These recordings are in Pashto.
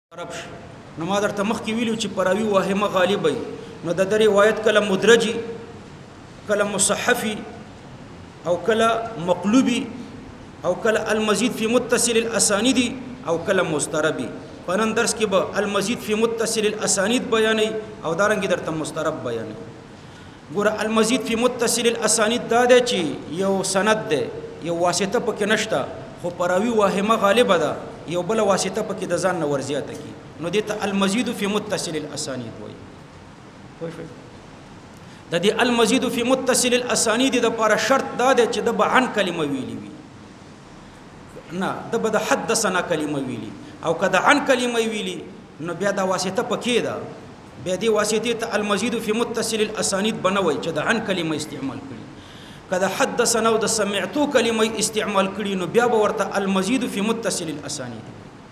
عرب نو ما درته مخکې ویلو چې پراوی واهمه غالب وي نو د روایت کله مدرجي کله مصحفي او کله مقلوبي او کله المزيد في متصل الاسانيد او کله مستربي په نن درس کې به المزيد في متصل الاسانيد بیانې او دارنګ درته مسترب بیانې ګوره المزيد في متصل الاسانيد دا دی چې یو سند دی یو واسطه پکې نشته خو پراوی واهمه غالبه ده یو بل واسطه پکې د ځان نه ورزیاته کی نو دته المزيد في متصل الاسانيد وای د دې المزيد في متصل الاسانيد د لپاره شرط دا دی چې د عن کلمه ویلی وي نه د بد حدثنا کلمه ویلی او کدا عن کلمه ویلی نو بیا دا واسطه پکې ده بیا دې واسطه ته المزيد في متصل الاسانيد بنوي چې د عن کلمه استعمال کړي کدا حدثنا او د سمعتو کلمه استعمال کړي نو بیا به ورته المزيد في متصل الاسانيد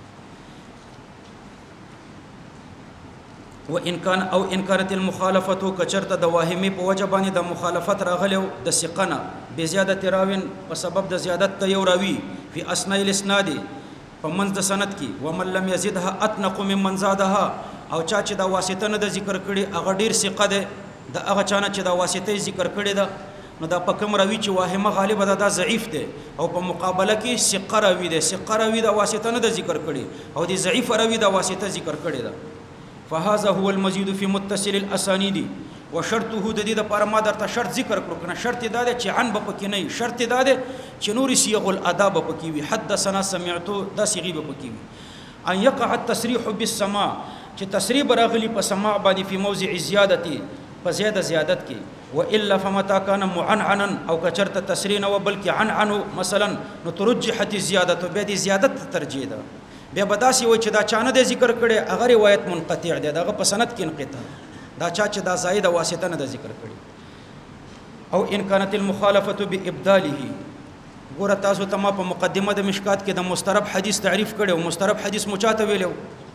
وان كان او ان كانت المخالفه كچرت د واهمه په وجبانی د مخالفت راغلو د ثقنه بزیاده راوین په سبب د زیادت ته یو راوی په اسناء الاسناد په منځ د سند کې ومن لم يزدها اتنق ممن زادها او چا چې د واسطه نه د ذکر کړي هغه ډیر ثقه ده د هغه چانه چې د واسطه ذکر کړي ده نو دا په کوم راوی چې واهمه غالبه ده دا ضعیف ده او په مقابله کې ثقه راوی ده ثقه راوی د واسطه نه د ذکر کړي او د ضعیف راوی د واسطه ذکر کړي ده فهذا هو المزيد في متصل الاسانيد وشرطه د دې لپاره ما درته شرط ذکر کړو کنه شرط دا دی چې عن بپکې نه شرط دا دی چې نور صيغ الاداب بپکې وي حدثنا سمعتو دا صيغه بپکې وي ان يقع التصريح بالسماع چې تصریح راغلی په سماع باندې په موضع زیادتي په زیادت کې والا فمتى كان معنعنا او کچرت تصریح نه بلکې عنعنو مثلا نو ترجحت الزياده به دي زیادت ترجیح ده بیا بداسي و چې دا چانه د ذکر کړي هغه روایت منقطع ده دغه په سند کې انقطاع دا چې دا زائد واسطه نه د ذکر کړي او ان كانت المخالفه بابداله ګور تاسو ته ما په مقدمه د مشکات کې د مسترب حدیث تعریف کړي او مسترب حدیث مچاته ویلو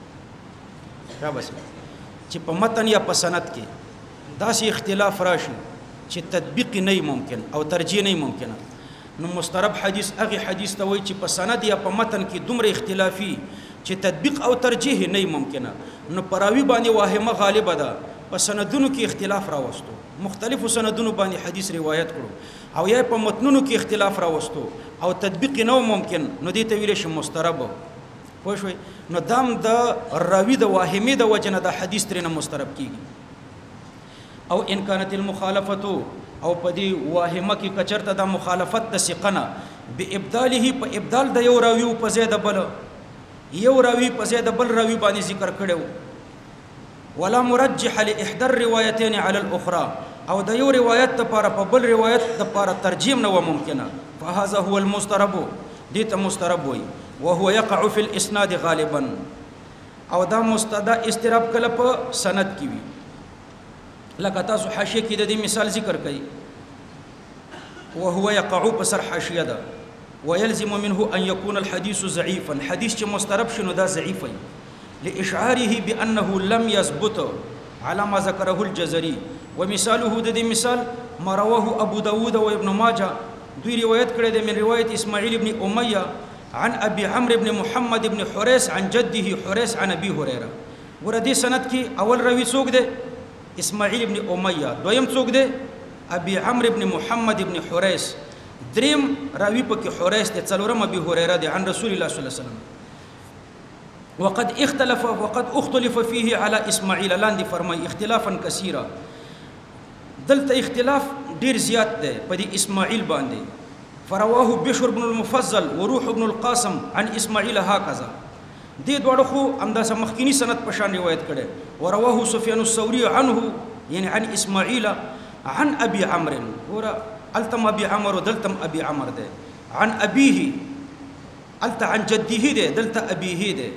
را بس چې په متن یا په سند کې داسې اختلاف راشي چې تطبیق نه ممکن او ترجیح نه ممکنه نو مسترب حدیث هغه حدیث ته وایي چې په سند یا په متن کې دومره اختلافي چې تطبیق او ترجیح نه ممکنه نو پراوی باندې واهمه غالبه ده په سندونو کې اختلاف راوستو مختلفو سندونو باندې حدیث روایت کړو او یا په متنونو کې اختلاف راوستو او تطبیق نه ممکن نو دې ته ویل شي مسترب پوه شئ نو دام د راوی د واهمه د وجنه د حدیث ترنه مسترب کیږي او ان كانت المخالفه او پدی واهمه کې کچرته د مخالفت د ثقنه بابداله په ابدال د یو راوی په زیاده بل یو راوی په زیاده بل راوی باندې ذکر کړو ولا مرجح لاحدى الروايتين على الاخرى او د یو روایت لپاره په بل روایت لپاره ترجیح نه ممکنه فهذا هو المسترب دته مسترب وي وهو يقع في الاسناد غالبا او دا مستدا استراب کله په سند کې وي لکه تاسو حاشیه کې د دې مثال ذکر کړئ وهو يقع بسر حاشیه ده ويلزم منه ان يكون الحديث ضعيفا حديث چې مسترب شنو دا ضعیف وي لاشعاره بانه لم يثبت على ما ذكره الجزري ومثاله د دې مثال ما رواه ابو داود و ابن ماجه دوی روایت کړی د من روایت اسماعیل ابن امیہ عن ابي عمرو ابن محمد ابن حریث عن جده حریث عن ابي هريره ور دې سند کې اول راوی څوک دی اسماعیل ابن امیہ دویم څوک دی ابي عمرو ابن محمد ابن حریث دریم راوی پکې حریث دی څلورم ابي هريره دی عن رسول الله صلی الله علیه وسلم وقد اختلف فيه على اسماعيل لاندې فرمای اختلافا كثيرا دلته اختلاف ډیر زیات دی په دې اسماعیل باندې فرواه بشر بن المفضل وروح بن القاسم عن اسماعيل هكذا دې دوړو خو امدا مخکینی سند په شان روایت کړي ورواه سفيان الثوري عنه يعني عن اسماعيل عن ابي عمرو ور التم ابي عمرو دلتم ابي عمرو ده عن ابيه الت عن جده ده دلت ابيه ده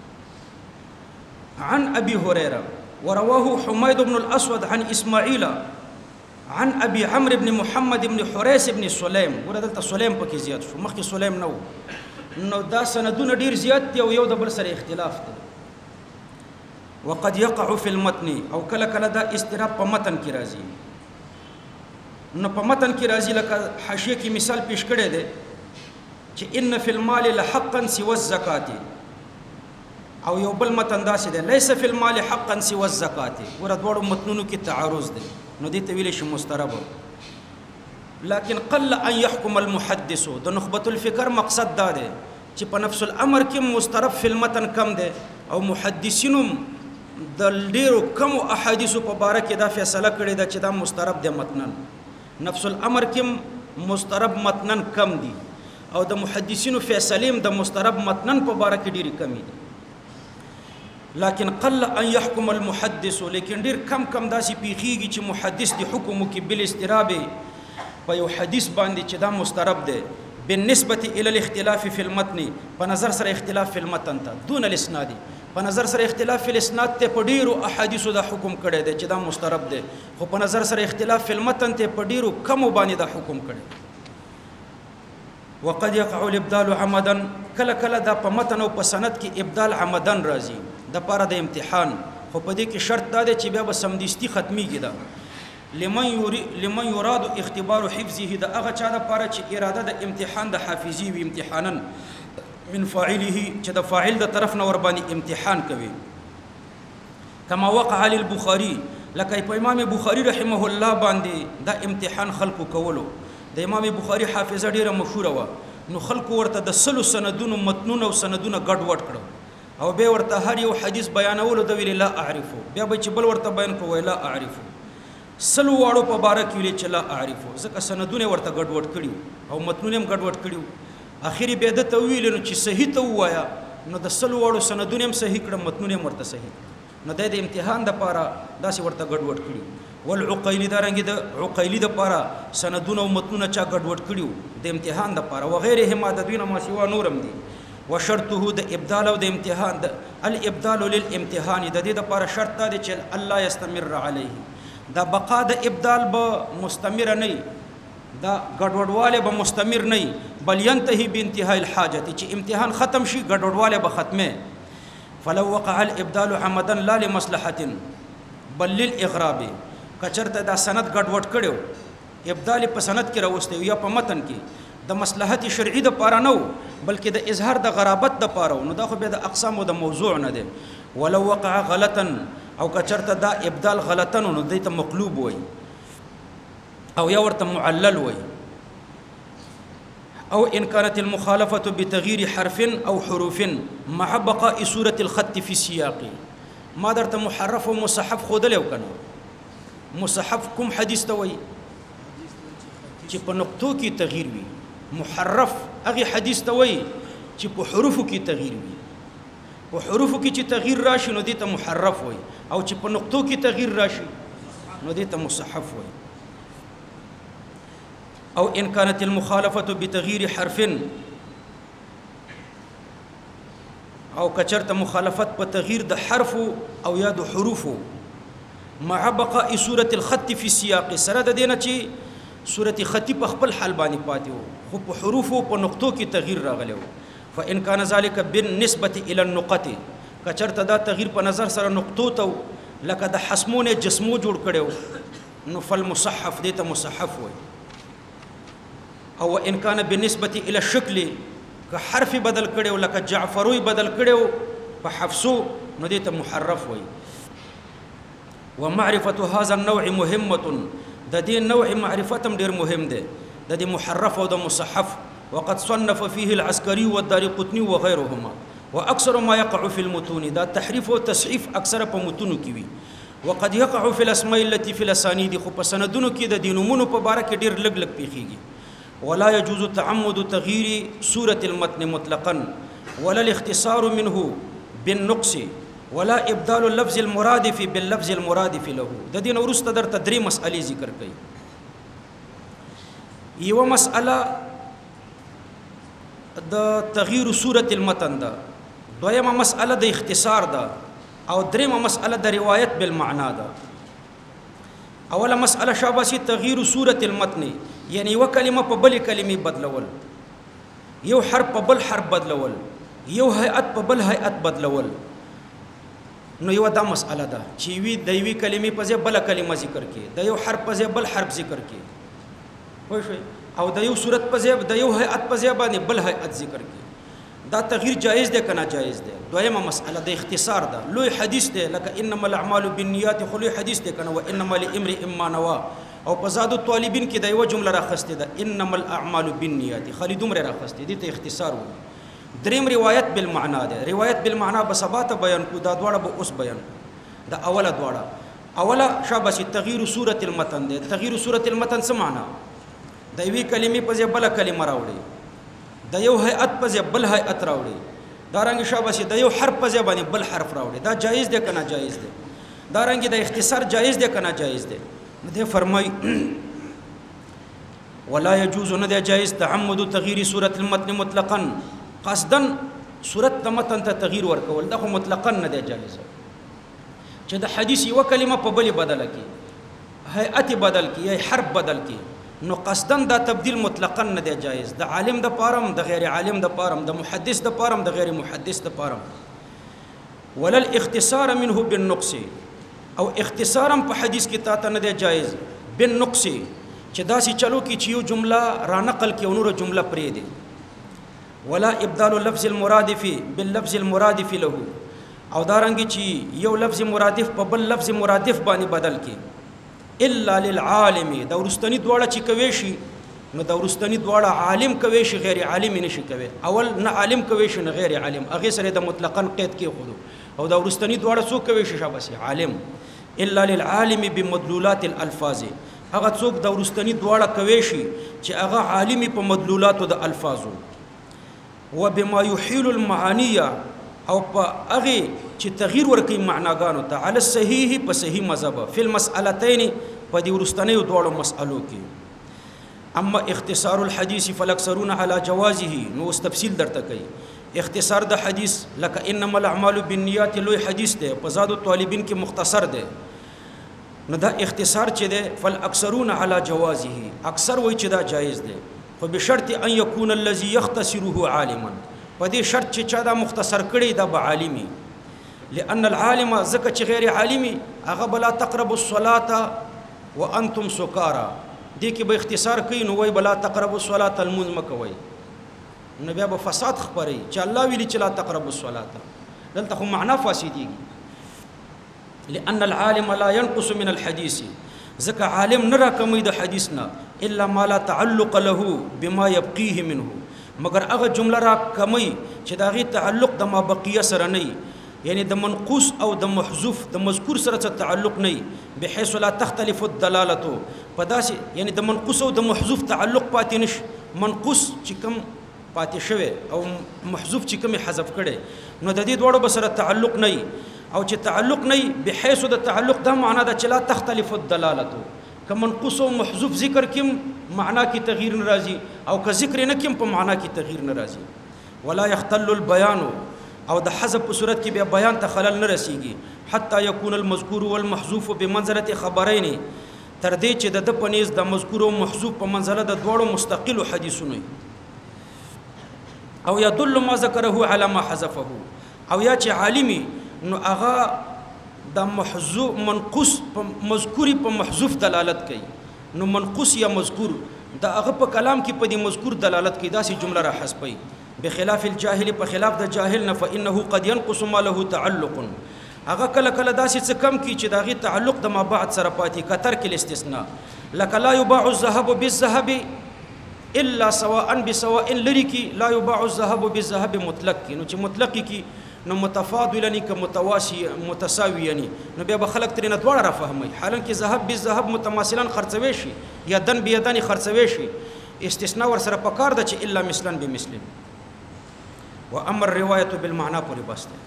عن ابي هريره ورواه حميد بن الاسود عن اسماعيل عن ابي عمرو بن محمد بن حريث بن سليم ور دلت سليم پکې زیات شو مخکې سليم نو دا سندونه ډیر زیات دي او یو د بل سره اختلاف دی وقد يقع في المتن او کله کله دا استراب په متن کې راځي نو په متن کې راځي لکه حاشیه کې مثال پیش کړی دی چې ان فی المال لحقا سوى الزکات او یو بل متن داسې دی لیس فی المال حقا سوى الزکات ور دوړو متنونو کې تعارض دی نو دې ته ویل شي مسترب لكن قل ان يحكم المحدث د نخبه الفکر مقصد دا دی چې په نفس الامر کې مسترب فی المتن کم دی او محدثینم د ډیرو کم احادیث په باره کې دا فیصله کړې ده چې دا مسترب دی متنن نفس الامر کې مسترب متنن کم دي او د محدثینو فیصلیم د مسترب متنن په باره کې ډیری کمی دي لكن قل ان يحكم المحدث لیکن ډیر کم داسې پیخیږي چې محدث دی حکم کې بل استراب په یو حدیث باندې چې دا مسترب دی بالنسبه الى الاختلاف في المتن په نظر سره اختلاف في المتن ته دون الاسناد په نظر سره اختلاف في الاسناد ته په ډیرو احادیثو دا حکم کړی دی چې دا مسترب دی خو په نظر سره اختلاف في المتن ته په ډیرو کم باندې دا حکم کړی وقد يقع الابدال عمدا کله دا په متن او په سند کې ابدال عمدن راځي د پاره د امتحان خو په دې کې شرط دا دی چې بیا به سمدستی ختمي کیده لمن يراد اختبار حفظه د هغه چا د پاره چې اراده د امتحان د حافظي وي امتحانا من فاعله چې د فاعل د طرف نه ور باندې امتحان کوي کما وقع للبخاري لکه په امام بخاري رحمه الله باندې دا امتحان خلقو کولو د امام بخاري حافظه ډیره مشهوره و نو خلقو ورته د سلو سندونو متنون او سندونه ګډ وډ کړو او به ورته هر یو حدیث بیانولو د ویل لا اعرفو بیا به چې بل ورته بیان کوی لا اعرفو سلو واړو په باره کې ویل چې لا اعرفو ځکه سندونه ورته ګډ وډ کړیو او متنونه هم ګډ وډ کړیو اخیری به د تویل نو چې صحیح ته وایا نو د سلو واړو سندونه هم صحیح کړه متنونه هم ورته صحیح نو د امتحان د پاره داسې ورته ګډ وډ کړیو والعقیلی دا رنګ د عقیلی د پاره سندونه او متنونه چا ګډ وډ کړیو د امتحان د پاره وغیره ما د دینه ما سیوا نورم دي وشرطه د ابدال او د امتحان د الابدال للامتحان د دې د لپاره شرط دی چې الله یستمر علیه دا بقا د ابدال به مستمر نه دا ګډوډواله به مستمر نه بل ينتهي بانتهاء الحاجه چې امتحان ختم شي ګډوډواله به ختمه فلو وقع الابدال عمدا لا لمصلحه بل للاغراب کچرته دا سند ګډوډ کړو ابدال په سند کې راوسته یا په متن کې د مصلحت شرعي د پاره نه بلکې د اظهار د غرابت د پاره نو دا خو به د اقسام او د موضوع نه دی ولو وقع غلطا او کچرته دا ابدال غلطا نو دیت مقلوب وای او یا ورته معلل وای او ان كانت المخالفه بتغيير حرف او حروف مع بقاء صوره الخط في السياق ما درته محرف او مصحف خود له کنه مصحف کوم حدیث ته وای چې په نقطو کې تغییر وي محرف هغه حدیث ته وای چې په حروفو کې تغییر وي په حروفو کې چې تغییر راشي نو دې ته محرف وای او چې په نقطو کې تغییر راشي نو دې ته مصحف وای او ان كانت المخالفه بتغيير حرف او کچرته مخالفت په تغییر د حرف او یا د حروف مع بقاء صوره الخط في السياق سره د دینه چې صورت خطی په خپل حال باندې پاتې وو خو په حروف او په نقطو کې تغییر راغلی وو فان كان ذلك بالنسبه الى النقط کچرته دا تغییر په نظر سره نقطو ته لکه د حسمونه جسمو جوړ کړو نو فالمصحف دته مصحف وي او ان كان بالنسبه الى الشكل که حرف بدل کړو لکه جعفروي بدل کړو په حفصو نو دته محرف وي ومعرفه هذا النوع مهمه د دې نوع معرفتم ډیر مهم ده د دې محرف او د مصحف وقد صنف فيه العسكري والدارقطني وغيرهما واكثر ما يقع في المتون دا تحريف او تصحيف اکثر په متونو کې وي وقد يقع في الاسماء التي في الاسانيد خو په سندونو کې د دینومونو په باره کې ډیر لګ پیخيږي ولا يجوز تعمد تغيير صوره المتن مطلقا ولا الاختصار منه بالنقص ولا ابدال اللفظ المرادف باللفظ المرادف له د دین ورسته در تدری مسئله ذکر کړي یو مسئله د تغییر صورت المتن ده دویمه مسئله د اختصار ده او دریمه مسئله د روایت بالمعنى ده اوله مسئله شاباسي تغییر صورت المتن یعنی یو کلمه په بل کلمې بدلول یو حرف په بل حرف بدلول یو هيئت په بل هيئت بدلول نو یو دا مسئله ده چې وی د یوې کلمې په ځای بل کلمه ذکر کړي د یو حرف په ځای بل حرف ذکر کړي وای شو او د یو صورت په ځای د یو هيئت په ځای باندې بل هيئت ذکر کړي دا تغییر جایز دی کنه جایز دی. دویمه مسأله د اختصار ده. لوی حدیث دی لکه انما الاعمال بالنیات، خو لوی حدیث دی کنه و انما لامرئ ما نوى. او په زاد الطالبین کې د یو جمله راخسته ده انما الاعمال بالنیات، خالي دومره راخسته دي ته اختصار و. دریم روایت بالمعنا ده. روایت بالمعنا به سبات بیان کو، دا دواړه به اوس بیان. دا اوله دواړه اوله شابه تغییر صورت المتن ده. تغییر صورت المتن څه معنا؟ د یوې کلمې په ځای بل کلمه راوړي، د یو هیئت په ځای بل هیئت راوړي، دارنګه شابه د یو حرف په ځای باندې بل حرف راوړي. دا جایز دی کنه جایز دی؟ دارنګه د اختصار جایز دی کنه جایز دی؟ ده فرمای ولا يجوز نه دی جایز تعمد تغییر صورت المتن مطلقا، قصدا صورت د متن ته تغییر ورکول، دا خو مطلقا نه دی جایز. چې د حدیث یو کلمه په بل بدل کی، هیئت بدل کی یا حرف بدل کی، نو قصدا دا تبدیل مطلقا نه دی جایز. د عالم د پارم، د غیر عالم د پارم، د محدث د پارم، د غیر محدث د پارم. ولا الاختصار منه بالنقص، او اختصارم په حدیث کې تا ته نه دی جایز بالنقص، چې داسې چلو کې چې یو جمله را نقل کې او نور جمله پرې دی. ولا ابدال لفظ المرادف باللفظ المرادف له، او دارنګ چې یو لفظ مرادف په بل لفظ مرادف باندې بدل کی. الا للعالم، دا ورستنی دواړه چې کوي شي نو دا ورستنی دواړه عالم کوي شي، غیر عالم نشي کوي. اول نه عالم کوي شي نه غیر عالم، هغه سره د مطلقاً قید کې خود، او دا ورستنی دواړه څوک کوي شي شابه عالم. الا للعالم بمدلولات الالفاظ، هغه څوک دا ورستنی دواړه کوي شي چې هغه عالم په مدلولاتو د الفاظو. وبما يحيل المعاني، او په هغه چې تغییر ورکوي معناګانو ته، علی الصحیح په صحیح مذهب، فی المسألتین په دې ورستنیو دواړو مسألو کې. اما اختصار الحديث فالاكثرون على جوازه، نو تفصیل درته کوي. اختصار د حدیث لکه انما الاعمال بالنیات لوی حدیث دی، په زاد الطالبین کې مختصر دی. نو دا اختصار چې دی فالاكثرون على جوازه، اکثر وایي چې دا جایز دی، خو بشرط ان يكون الذي يختصره عالما، په دې شرط چې چا دا مختصر کړي دا به عالمي. لأن العالم ځکه چې غیر عالمي هغه بلا تقربوا الصلاة وانتم سکارى، دې کې به اختصار کوي نو وای بلا تقربوا الصلاة المنځ مه کوئ، نو بیا به فساد خپري چې الله ویلي چې لا تقربوا الصلاة، دلته خو معنا فاسدېږي. لأن العالم لا ينقص من الحديث، ځکه عالم نه راکموي د حدیث نه الا ما لا تعلق له بما يبقيه منه، مگر هغه جمله را کمی چې دا غي تعلق د ما بقیه سره نه، یعنی د منقوص او د محذوف د مذکور سره څه تعلق نه، بحيث لا تختلف الدلاله، پداسي یعنی د منقوص او د محذوف تعلق پاتې نش. منقوص چې کوم پاتې شوی او محذوف چې کوم حذف کړي نو د دې دوړو بسره تعلق نه، او چې تعلق نه بحيث د تعلق دا معنا د چې لا تختلف الدلاله، که منقوص او محذوف ذکر کیم معنا کی تغییر ناراضی، او که ذکر نه کیم په معنا کی تغییر ناراضی. ولا يختل البيان، او د حذف په صورت کې بیا بیان ته خلل نه رسیږي. حتى يكون المذكور والمحذوف بمنزله خبرين، تر دې چې د پنيز د مذکور او محذوف په منزله د دوړو مستقل حدیثونه، او يدل ما ذكره على ما حذفه، او یا چې عالمي نو هغه د محذوف منقوص په مذکوري په محذوف دلالت کوي، نو منقوص یا مذکور دا هغه په کلام کې په دې مذکور دلالت کوي، داسې جمله را حذفي. بخلاف الجاهل، په خلاف د جاهل نه، فانه قد ينقص ما له تعلق، هغه کله کله داسې څه کم کی چې داغي تعلق د ما بعد سره پاتې، کتر کې الاستثناء. لك لا يباع الذهب بالذهب الا سواء بسواء، لري کی لا يباع الذهب بالذهب مطلق کی، نو چې مطلق کی نو متفاضلنی که متواسی متساویانی، نو بیا به خلق ترې نه دواړه را فهمي، حالانکه ذهب بالذهب متماثلا خرڅوي شي یا دن بيدن خرڅوي شي، استثناء ور سره پکار ده چې الا مثلا بمثل. واما الروايه بالمعنى پوری بس ده.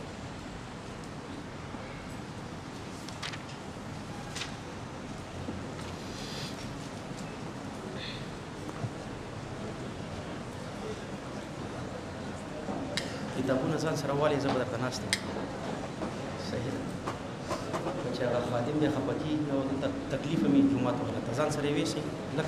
کتابونه ځان سره والي زبر ته ناشته صحیح ده چې هغه خادم به خپکی نو تکلیف می جمعه ته ځان سره وی شي.